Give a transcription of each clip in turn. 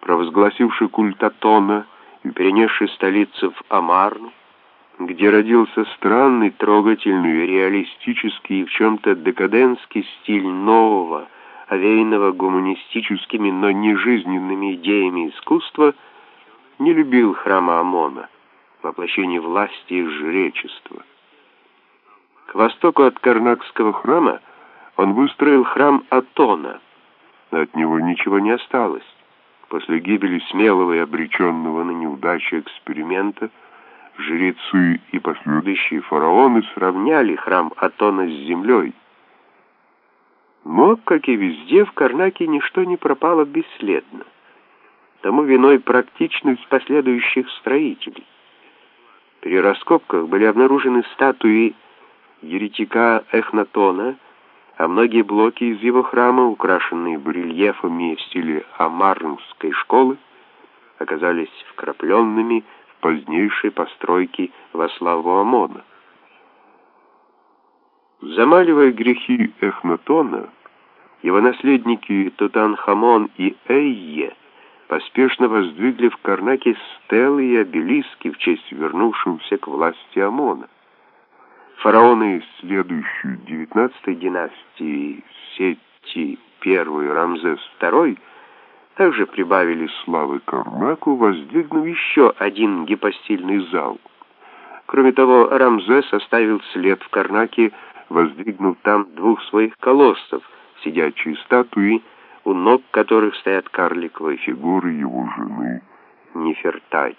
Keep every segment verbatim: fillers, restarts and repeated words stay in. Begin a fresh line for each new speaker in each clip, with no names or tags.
провозгласивший культ Атона и перенесший столицу в Амарну, где родился странный, трогательный, реалистический и в чем-то декадентский стиль нового, овеянного гуманистическими, но не жизненными идеями искусства, не любил храма Амона, воплощение власти и жречества. К востоку от Карнакского храма он выстроил храм Атона, но от него ничего не осталось. После гибели смелого и обреченного на неудачу эксперимента жрецы и последующие фараоны сравняли храм Атона с землей. Но, как и везде, в Карнаке ничто не пропало бесследно. Тому виной практичность последующих строителей. При раскопках были обнаружены статуи еретика Эхнатона, а многие блоки из его храма, украшенные барельефами в стиле амарнской школы, оказались вкрапленными в позднейшей постройки во славу Амона. Замаливая грехи Эхнатона, его наследники Тутанхамон и Эйе поспешно воздвигли в Карнаке стелы и обелиски в честь вернувшегося к власти Амона. Фараоны, следующие девятнадцатой династии Сетти I Рамзес второй, также прибавили славы Карнаку, воздвигнув еще один гипостильный зал. Кроме того, Рамзес оставил след в Карнаке, воздвигнув там двух своих колоссов, сидячие статуи, у ног которых стоят карликовые фигуры его жены Нефертари.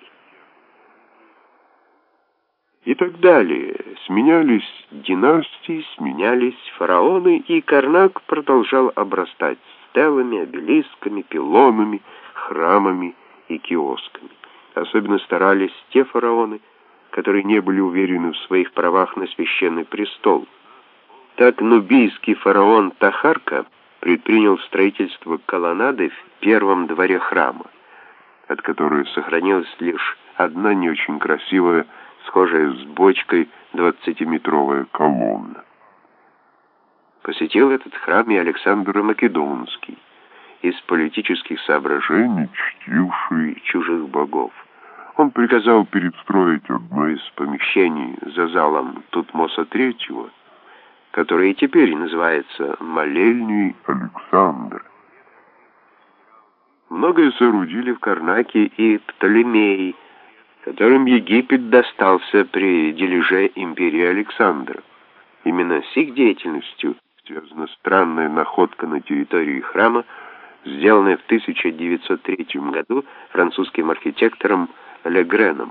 И так далее. Сменялись династии, сменялись фараоны, и Карнак продолжал обрастать стелами, обелисками, пилонами, храмами и киосками. Особенно старались те фараоны, которые не были уверены в своих правах на священный престол. Так нубийский фараон Тахарка предпринял строительство колоннады в первом дворе храма, от которой сохранилась лишь одна не очень красивая, схожая с бочкой двадцатиметровая колонна. Посетил этот храм и Александр Македонский, из политических соображений чтивший чужих богов. Он приказал перестроить одно из помещений за залом Тутмоса третьего, которое и теперь называется молельней Александра. Многое соорудили в Карнаке и Птолемеи, которым Египет достался при дележе империи Александра. Именно с их деятельностью связана странная находка на территории храма, сделанная в тысяча девятьсот третьем году французским архитектором Легреном.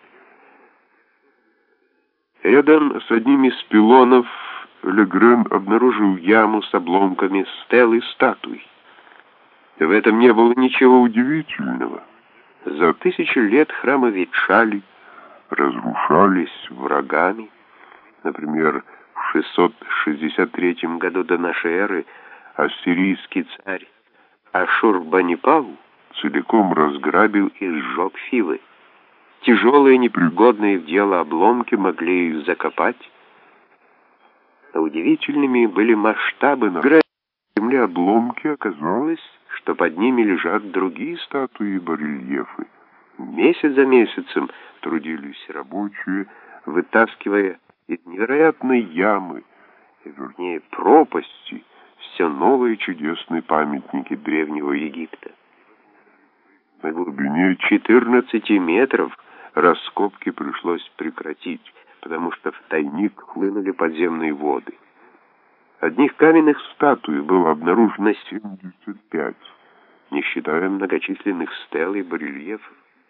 Рядом с одним из пилонов Легрен обнаружил яму с обломками стел и статуй. В этом не было ничего удивительного. За тысячу лет храмы ветшали, разрушались врагами. Например, в шестьсот шестьдесят третьем году до нашей эры ассирийский царь Ашурбанипал целиком разграбил и сжег Фивы. Тяжелые, непригодные в дело обломки могли их закопать. А удивительными были масштабы на земле обломки. Оказалось, что под ними лежат другие статуи и барельефы. Месяц за месяцем трудились рабочие, вытаскивая из невероятной ямы, вернее пропасти, все новые чудесные памятники древнего Египта. На глубине четырнадцати метров раскопки пришлось прекратить, потому что в тайник хлынули подземные воды. Одних каменных статуй было обнаружено семьдесят пять, не считая многочисленных стел и барельефов.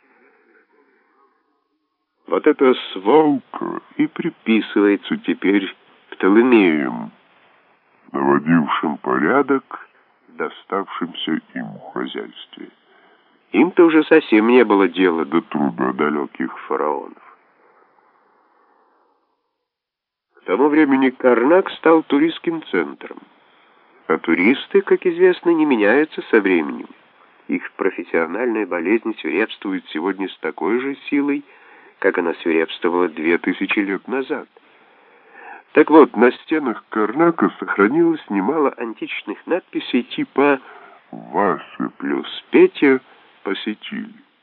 Вот эта свалка и приписывается теперь Птолемеям, наводившим порядок в доставшемся им хозяйстве. Им-то уже совсем не было дела до труда далеких фараонов. К тому времени Карнак стал туристским центром. А туристы, как известно, не меняются со временем. Их профессиональная болезнь свирепствует сегодня с такой же силой, как она свирепствовала две тысячи лет назад. Так вот, на стенах Карнака сохранилось немало античных надписей типа «Вася плюс Петя посетили.